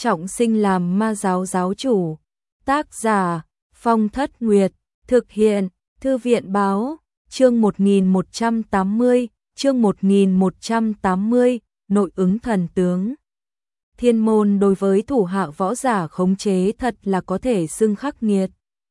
trọng sinh làm ma giáo giáo chủ. Tác giả Phong Thất Nguyệt. Thực hiện Thư viện báo. Chương 1180. Chương 1180. Nội ứng thần tướng. Thiên môn đối với thủ hạ võ giả khống chế thật là có thể xưng khắc nghiệt.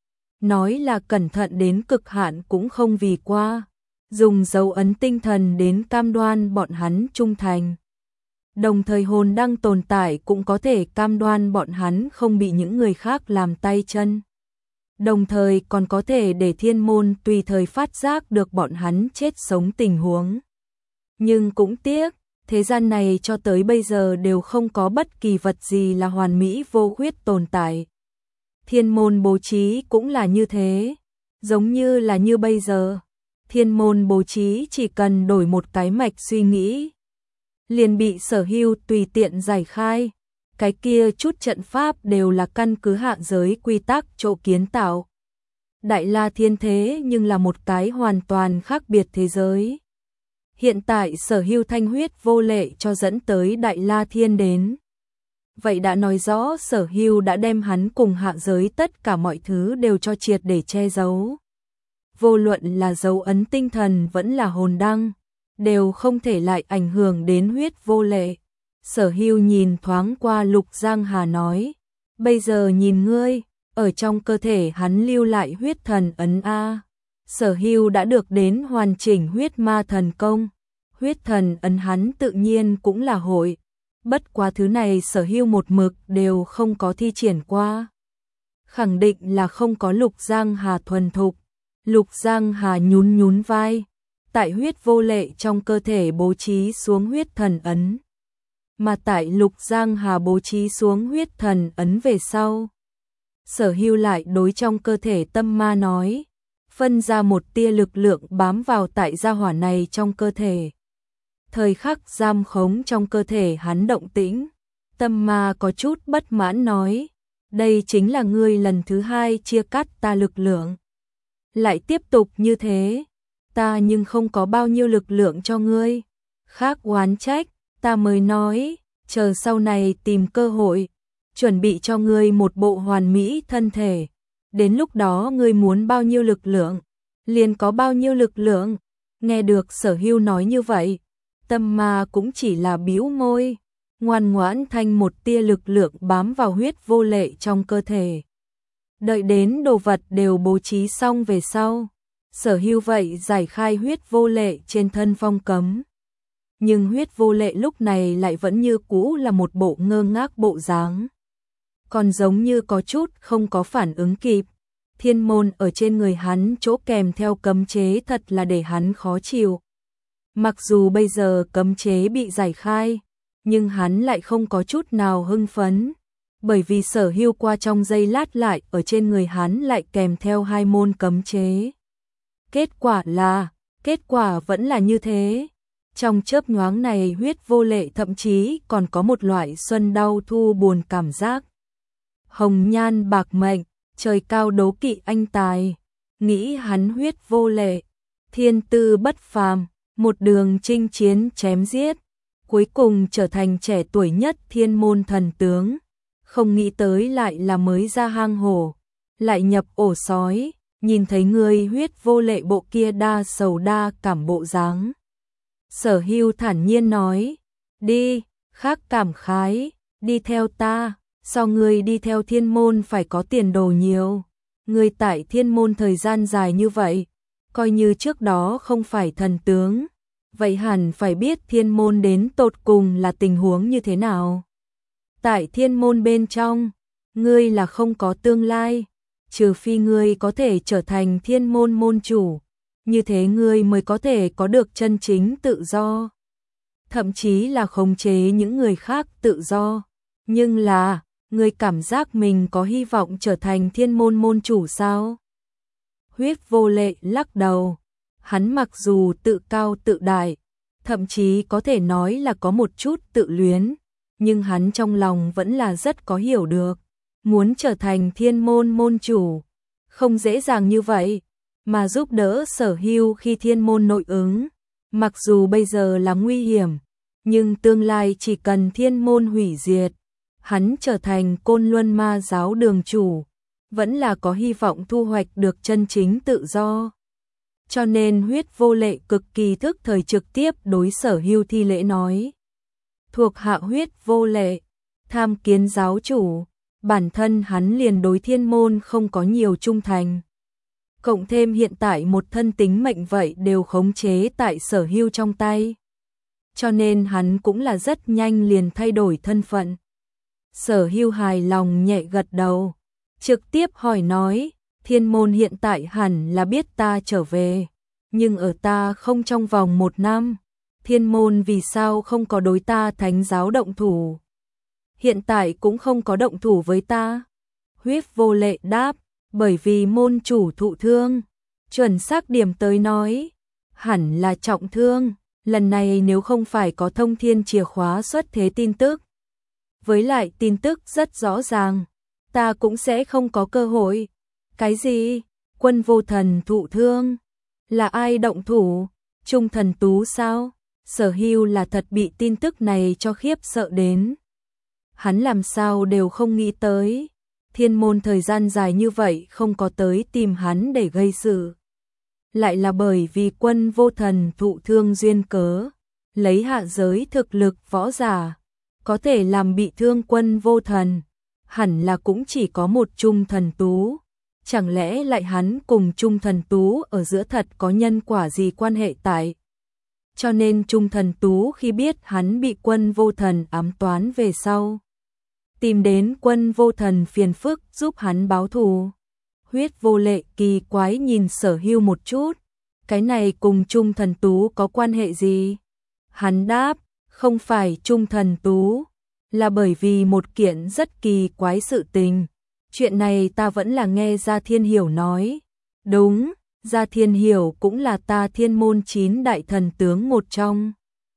Nói là cẩn thận đến cực hạn cũng không vì qua. Dùng dấu ấn tinh thần đến cam đoan bọn hắn trung thành. Đồng thời hồn đăng tồn tại cũng có thể cam đoan bọn hắn không bị những người khác làm tay chân. Đồng thời còn có thể để thiên môn tùy thời phát giác được bọn hắn chết sống tình huống. Nhưng cũng tiếc, thế gian này cho tới bây giờ đều không có bất kỳ vật gì là hoàn mỹ vô khuyết tồn tại. Thiên môn bố trí cũng là như thế, giống như là như bây giờ. Thiên môn bố trí chỉ cần đổi một cái mạch suy nghĩ, liền bị Sở Hưu tùy tiện giải khai. Cái kia chút trận pháp đều là căn cứ hạ giới quy tắc chỗ kiến tạo. Đại La Thiên thế nhưng là một cái hoàn toàn khác biệt thế giới. Hiện tại Sở Hưu thanh huyết vô lệ cho dẫn tới Đại La Thiên đến. Vậy đã nói rõ Sở Hưu đã đem hắn cùng hạ giới tất cả mọi thứ đều cho triệt để che giấu. Vô luận là dấu ấn tinh thần vẫn là hồn đăng, đều không thể lại ảnh hưởng đến huyết vô lệ. Sở Hưu nhìn thoáng qua Lục Giang Hà nói, bây giờ nhìn ngươi, ở trong cơ thể hắn lưu lại huyết thần ấn A. Sở Hưu đã được đến hoàn chỉnh huyết ma thần công, huyết thần ấn hắn tự nhiên cũng là hội. Bất quá thứ này Sở Hưu một mực đều không có thi triển qua. Khẳng định là không có Lục Giang Hà thuần thục. Lục Giang Hà nhún nhún vai, tại huyết vô lệ trong cơ thể bố trí xuống huyết thần ấn. Mà tại Lục Giang Hà bố trí xuống huyết thần ấn về sau, Sở Hưu lại đối trong cơ thể tâm ma nói, phân ra một tia lực lượng bám vào tại gia hỏa này trong cơ thể. Thời khắc giam khống trong cơ thể hắn động tĩnh, tâm ma có chút bất mãn nói, đây chính là ngươi lần thứ hai chia cắt ta lực lượng. Lại tiếp tục như thế, ta nhưng không có bao nhiêu lực lượng cho ngươi. Khác oán trách, ta mới nói, chờ sau này tìm cơ hội, chuẩn bị cho ngươi một bộ hoàn mỹ thân thể. Đến lúc đó ngươi muốn bao nhiêu lực lượng, liền có bao nhiêu lực lượng. Nghe được Sở Hưu nói như vậy, tâm ma cũng chỉ là bĩu môi, ngoan ngoãn thanh một tia lực lượng bám vào huyết vô lệ trong cơ thể. Đợi đến đồ vật đều bố trí xong về sau, Sở Hưu vậy giải khai huyết vô lệ trên thân phong cấm. Nhưng huyết vô lệ lúc này lại vẫn như cũ là một bộ ngơ ngác bộ dáng. Còn giống như có chút không có phản ứng kịp. Thiên môn ở trên người hắn chỗ kèm theo cấm chế thật là để hắn khó chịu. Mặc dù bây giờ cấm chế bị giải khai, nhưng hắn lại không có chút nào hưng phấn. Bởi vì Sở Hưu qua trong giây lát lại ở trên người hắn lại kèm theo hai môn cấm chế. Kết quả vẫn là như thế. Trong chớp nhoáng này huyết vô lệ thậm chí còn có một loại xuân đau thu buồn cảm giác. Hồng nhan bạc mệnh, trời cao đố kỵ anh tài. Nghĩ hắn huyết vô lệ, thiên tư bất phàm, một đường chinh chiến chém giết. Cuối cùng trở thành trẻ tuổi nhất thiên môn thần tướng. Không nghĩ tới lại là mới ra hang hổ, lại nhập ổ sói, nhìn thấy người huyết vô lệ bộ kia đa sầu đa cảm bộ dáng. Sở Hưu thản nhiên nói, đi, khác cảm khái, đi theo ta, so ngươi đi theo thiên môn phải có tiền đồ nhiều. Ngươi tại thiên môn thời gian dài như vậy, coi như trước đó không phải thần tướng, vậy hẳn phải biết thiên môn đến tột cùng là tình huống như thế nào. Tại thiên môn bên trong, ngươi là không có tương lai, trừ phi ngươi có thể trở thành thiên môn môn chủ, như thế ngươi mới có thể có được chân chính tự do. Thậm chí là khống chế những người khác tự do. Nhưng là, ngươi cảm giác mình có hy vọng trở thành thiên môn môn chủ sao? Huyết vô lệ lắc đầu, hắn mặc dù tự cao tự đại, thậm chí có thể nói là có một chút tự luyến. Nhưng hắn trong lòng vẫn là rất có hiểu được, muốn trở thành thiên môn môn chủ, không dễ dàng như vậy, mà giúp đỡ Sở Hưu khi thiên môn nội ứng, mặc dù bây giờ là nguy hiểm, nhưng tương lai chỉ cần thiên môn hủy diệt, hắn trở thành Côn Luân Ma giáo đường chủ, vẫn là có hy vọng thu hoạch được chân chính tự do. Cho nên Huyết Vô Lệ cực kỳ thức thời trực tiếp đối Sở Hưu thi lễ nói. Thuộc hạ Huyết Vô Lệ, tham kiến giáo chủ, bản thân hắn liền đối thiên môn không có nhiều trung thành. Cộng thêm hiện tại một thân tính mệnh vậy đều khống chế tại Sở Hưu trong tay. Cho nên hắn cũng là rất nhanh liền thay đổi thân phận. Sở Hưu hài lòng nhẹ gật đầu, trực tiếp hỏi nói, thiên môn hiện tại hẳn là biết ta trở về, nhưng ở ta không trong vòng 1 năm, thiên môn vì sao không có đối ta thánh giáo động thủ? Hiện tại cũng không có động thủ với ta. Huyết Vô Lệ đáp, bởi vì môn chủ thụ thương, chuẩn xác điểm tới nói, hẳn là trọng thương, lần này nếu không phải có thông thiên chìa khóa xuất thế tin tức. Với lại tin tức rất rõ ràng, ta cũng sẽ không có cơ hội. Cái gì? Quân Vô Thần thụ thương? Là ai động thủ? Trung Thần Tú sao? Sở Hưu là thật bị tin tức này cho khiếp sợ đến. Hắn làm sao đều không nghĩ tới, thiên môn thời gian dài như vậy không có tới tìm hắn để gây sự. Lại là bởi vì Quân Vô Thần thụ thương duyên cớ, lấy hạ giới thực lực võ giả, có thể làm bị thương Quân Vô Thần, hẳn là cũng chỉ có một Trung Thần Tú. Chẳng lẽ lại hắn cùng Trung Thần Tú ở giữa thật có nhân quả gì quan hệ tại? Cho nên Trung Thần Tú khi biết hắn bị Quân Vô Thần ám toán về sau, tìm đến Quân Vô Thần phiền phức giúp hắn báo thù. Huyết Vô Lệ kỳ quái nhìn Sở Hưu một chút, cái này cùng Trung Thần Tú có quan hệ gì? Hắn đáp, không phải Trung Thần Tú, là bởi vì một kiện rất kỳ quái sự tình. Chuyện này ta vẫn là nghe Gia Thiên Hiểu nói. Đúng, Gia Thiên Hiểu cũng là ta thiên môn 9 đại thần tướng một trong.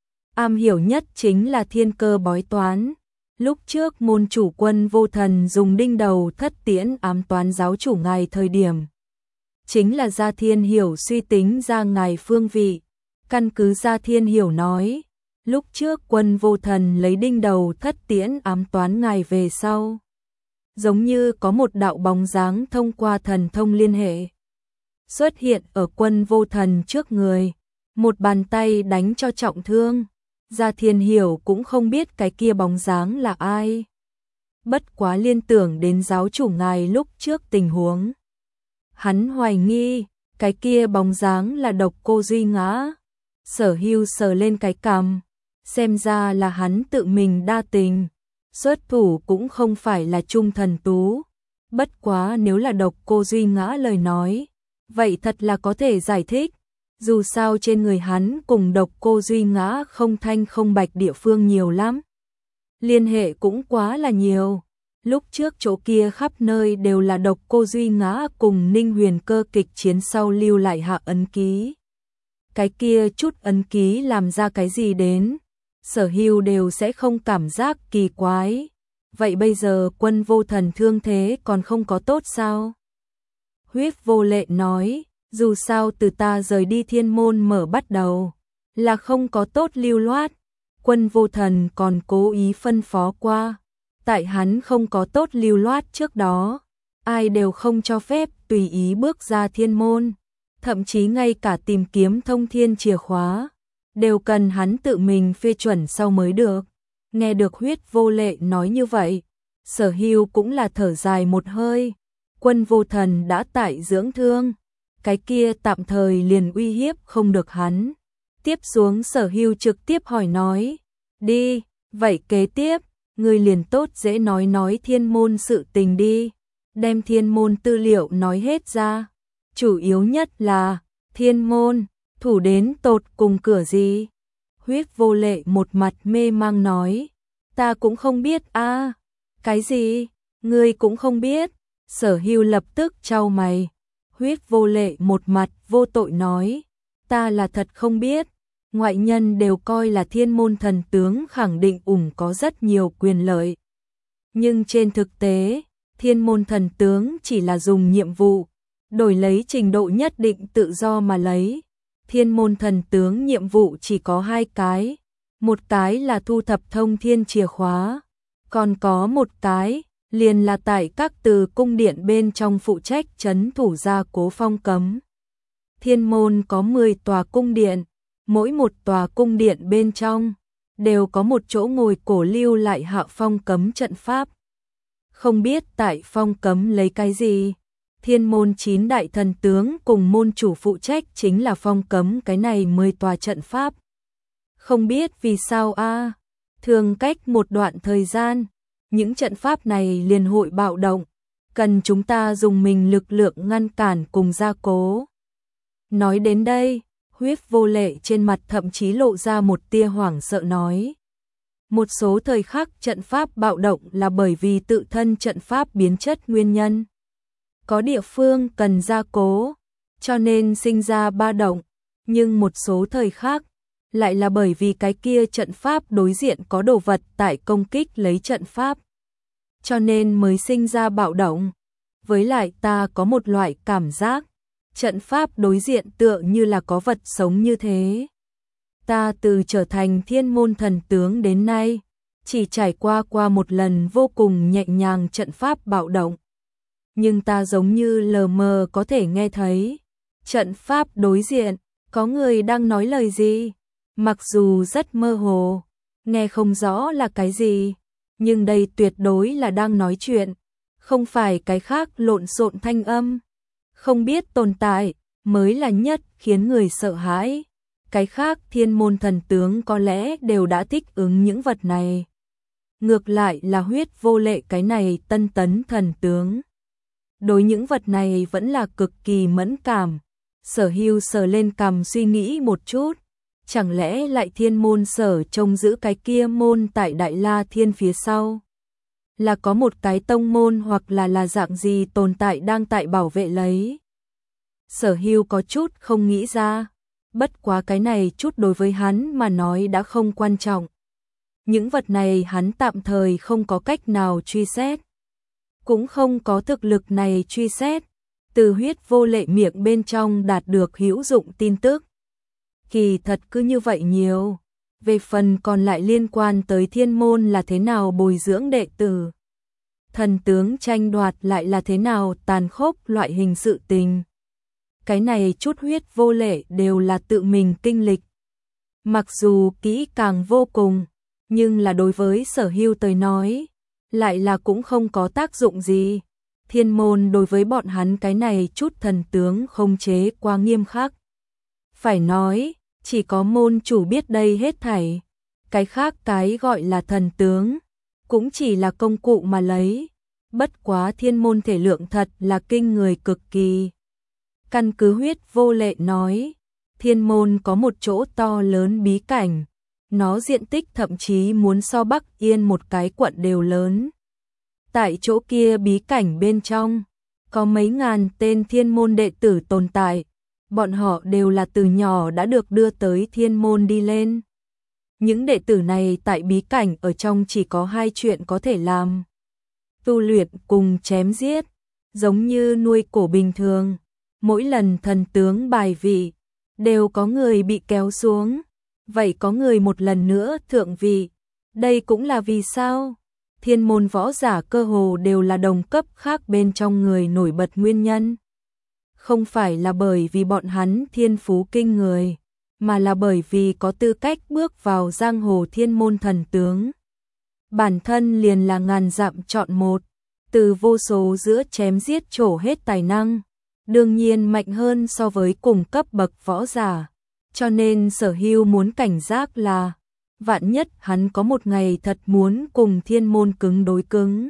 Am hiểu nhất chính là thiên cơ bói toán. Lúc trước môn chủ Quân Vô Thần dùng đinh đầu thất tiễn ám toán giáo chủ ngài thời điểm, chính là Gia Thiên Hiểu suy tính ra ngài phương vị. Căn cứ Gia Thiên Hiểu nói, lúc trước Quân Vô Thần lấy đinh đầu thất tiễn ám toán ngài về sau, giống như có một đạo bóng dáng thông qua thần thông liên hệ, xuất hiện ở Quân Vô Thần trước người, một bàn tay đánh cho trọng thương. Gia Thiên Hiểu cũng không biết cái kia bóng dáng là ai. Bất quá liên tưởng đến giáo chủ ngài lúc trước tình huống, hắn hoài nghi, cái kia bóng dáng là Độc Cô Duy Ngã. Sở Hưu sờ lên cái cằm, xem ra là hắn tự mình đa tình, xuất thủ cũng không phải là Trung Thần Tú. Bất quá nếu là Độc Cô Duy Ngã lời nói, vậy thật là có thể giải thích. Dù sao trên người hắn cùng Độc Cô Duy Ngã không thanh không bạch địa phương nhiều lắm. Liên hệ cũng quá là nhiều. Lúc trước chỗ kia khắp nơi đều là Độc Cô Duy Ngã cùng Ninh Huyền Cơ kịch chiến sau lưu lại hạ ấn ký. Cái kia chút ấn ký làm ra cái gì đến, Sở Hưu đều sẽ không cảm giác kỳ quái. Vậy bây giờ Quân Vô Thần thương thế còn không có tốt sao? Huyết Vô Lệ nói, dù sao từ ta rời đi thiên môn mở bắt đầu, là không có tốt lưu loát. Quân Vô Thần còn cố ý phân phó qua, tại hắn không có tốt lưu loát trước đó, ai đều không cho phép tùy ý bước ra thiên môn, thậm chí ngay cả tìm kiếm thông thiên chìa khóa, đều cần hắn tự mình phê chuẩn sau mới được. Nghe được Huyết Vô Lệ nói như vậy, Sở Hưu cũng là thở dài một hơi. Quân Vô Thần đã tại dưỡng thương, cái kia tạm thời liền uy hiếp không được hắn. Tiếp xuống Sở Hưu trực tiếp hỏi nói, đi, vậy kế tiếp, ngươi liền tốt dễ nói thiên môn sự tình đi, đem thiên môn tư liệu nói hết ra. Chủ yếu nhất là, thiên môn, thủ đến tột cùng cửa gì? Huyết Vô Lệ một mặt mê mang nói, ta cũng không biết a. Cái gì? Ngươi cũng không biết? Sở Hưu lập tức chau mày. Huyết Vô Lệ một mặt vô tội nói, ta là thật không biết. Ngoại nhân đều coi là thiên môn thần tướng khẳng định có rất nhiều quyền lợi. Nhưng trên thực tế, thiên môn thần tướng chỉ là dùng nhiệm vụ, đổi lấy trình độ nhất định tự do mà lấy. Thiên môn thần tướng nhiệm vụ chỉ có 2 cái. Một cái là thu thập thông thiên chìa khóa, Còn có một cái, liền là tại các từ cung điện bên trong phụ trách trấn thủ gia cố phong cấm. Thiên môn có 10 tòa cung điện, mỗi một tòa cung điện bên trong đều có một chỗ ngồi cổ lưu lại hạ phong cấm trận pháp. Không biết tại phong cấm lấy cái gì, thiên môn 9 đại thần tướng cùng môn chủ phụ trách chính là phong cấm cái này 10 tòa trận pháp. Không biết vì sao thường cách một đoạn thời gian, những trận pháp này liền hội bạo động, cần chúng ta dùng mình lực lượng ngăn cản cùng gia cố. Nói đến đây, Huyết Vô Lệ trên mặt thậm chí lộ ra một tia hoảng sợ nói. Một số thời khắc trận pháp bạo động là bởi vì tự thân trận pháp biến chất nguyên nhân. Có địa phương cần gia cố, cho nên sinh ra ba động, nhưng một số thời khắc lại là bởi vì cái kia trận pháp đối diện có đồ vật tại công kích lấy trận pháp, cho nên mới sinh ra bạo động. Với lại ta có một loại cảm giác, trận pháp đối diện tựa như là có vật sống như thế. Ta từ trở thành thiên môn thần tướng đến nay, chỉ trải qua một lần vô cùng nhẹ nhàng trận pháp bạo động. Nhưng ta giống như lờ mờ có thể nghe thấy, trận pháp đối diện, có người đang nói lời gì, mặc dù rất mơ hồ, nghe không rõ là cái gì, nhưng đây tuyệt đối là đang nói chuyện, không phải cái khác lộn xộn thanh âm. Không biết tồn tại, mới là nhất khiến người sợ hãi. Cái khác thiên môn thần tướng có lẽ đều đã thích ứng những vật này. Ngược lại là Huyết Vô Lệ cái này tân tấn thần tướng. Đối những vật này vẫn là cực kỳ mẫn cảm. Sở Hưu sờ lên cằm suy nghĩ một chút. Chẳng lẽ lại thiên môn sở trông giữ cái kia môn tại Đại La Thiên phía sau? Là có một cái tông môn hoặc là dạng gì tồn tại đang tại bảo vệ lấy? Sở Hưu có chút không nghĩ ra. Bất quá cái này chút đối với hắn mà nói đã không quan trọng. Những vật này hắn tạm thời không có cách nào truy xét. Cũng không có thực lực này truy xét. Từ Huyết Vô Lệ miệng bên trong đạt được hữu dụng tin tức. Kỳ thật cứ như vậy nhiều. Về phần còn lại liên quan tới thiên môn là thế nào bồi dưỡng đệ tử. Thần tướng tranh đoạt lại là thế nào tàn khốc loại hình sự tình. Cái này chút Huyết Vô Lệ đều là tự mình kinh lịch. Mặc dù kỹ càng vô cùng, nhưng là đối với Sở Hưu tới nói, lại là cũng không có tác dụng gì. Thiên môn đối với bọn hắn cái này chút thần tướng không chế quá nghiêm khắc. Phải nói, chỉ có môn chủ biết đây hết thảy. Cái khác cái gọi là thần tướng, cũng chỉ là công cụ mà lấy. Bất quá thiên môn thể lượng thật là kinh người cực kỳ. Căn cứ Huyết Vô Lệ nói, thiên môn có một chỗ to lớn bí cảnh, nó diện tích thậm chí muốn so Bắc Yên một cái quận đều lớn. Tại chỗ kia bí cảnh bên trong, có mấy ngàn tên thiên môn đệ tử tồn tại, bọn họ đều là từ nhỏ đã được đưa tới thiên môn đi lên. Những đệ tử này tại bí cảnh ở trong chỉ có hai chuyện có thể làm. Tu luyện cùng chém giết, giống như nuôi cổ bình thường. Mỗi lần thần tướng bài vị, đều có người bị kéo xuống. Vậy có người một lần nữa thượng vị. Đây cũng là vì sao? Thiên môn võ giả cơ hồ đều là đồng cấp khác bên trong người nổi bật nguyên nhân. Không phải là bởi vì bọn hắn thiên phú kinh người, mà là bởi vì có tư cách bước vào giang hồ thiên môn thần tướng. Bản thân liền là ngàn dặm chọn một, từ vô số giữa chém giết trổ hết tài năng. Đương nhiên mạnh hơn so với cùng cấp bậc võ giả, cho nên Sở Hưu muốn cảnh giác là, vạn nhất hắn có một ngày thật muốn cùng thiên môn cứng đối cứng.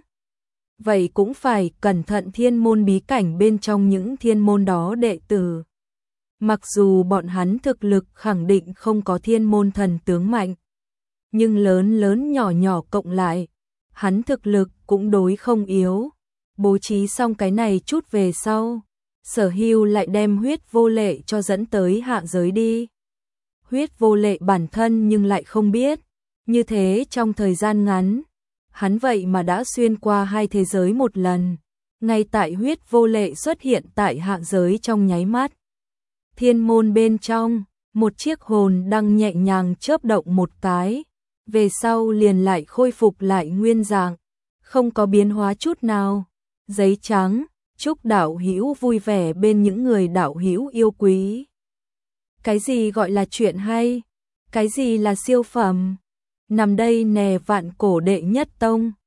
Vậy cũng phải cẩn thận thiên môn bí cảnh bên trong những thiên môn đó đệ tử. Mặc dù bọn hắn thực lực khẳng định không có thiên môn thần tướng mạnh, nhưng lớn lớn nhỏ nhỏ cộng lại, hắn thực lực cũng đối không yếu. Bố trí xong cái này chút về sau, Sở Hưu lại đem Huyết Vô Lệ cho dẫn tới hạ giới đi. Huyết Vô Lệ bản thân nhưng lại không biết, như thế trong thời gian ngắn, hắn vậy mà đã xuyên qua hai thế giới một lần. Ngay tại Huyết Vô Lệ xuất hiện tại hạ giới trong nháy mắt. Thiên môn bên trong, một chiếc hồn đang nhẹ nhàng chớp động một cái, về sau liền lại khôi phục lại nguyên dạng, không có biến hóa chút nào. Giấy trắng, chúc đạo hữu vui vẻ bên những người đạo hữu yêu quý. Cái gì gọi là chuyện hay? Cái gì là siêu phẩm? Nằm đây nè vạn cổ đệ nhất tông.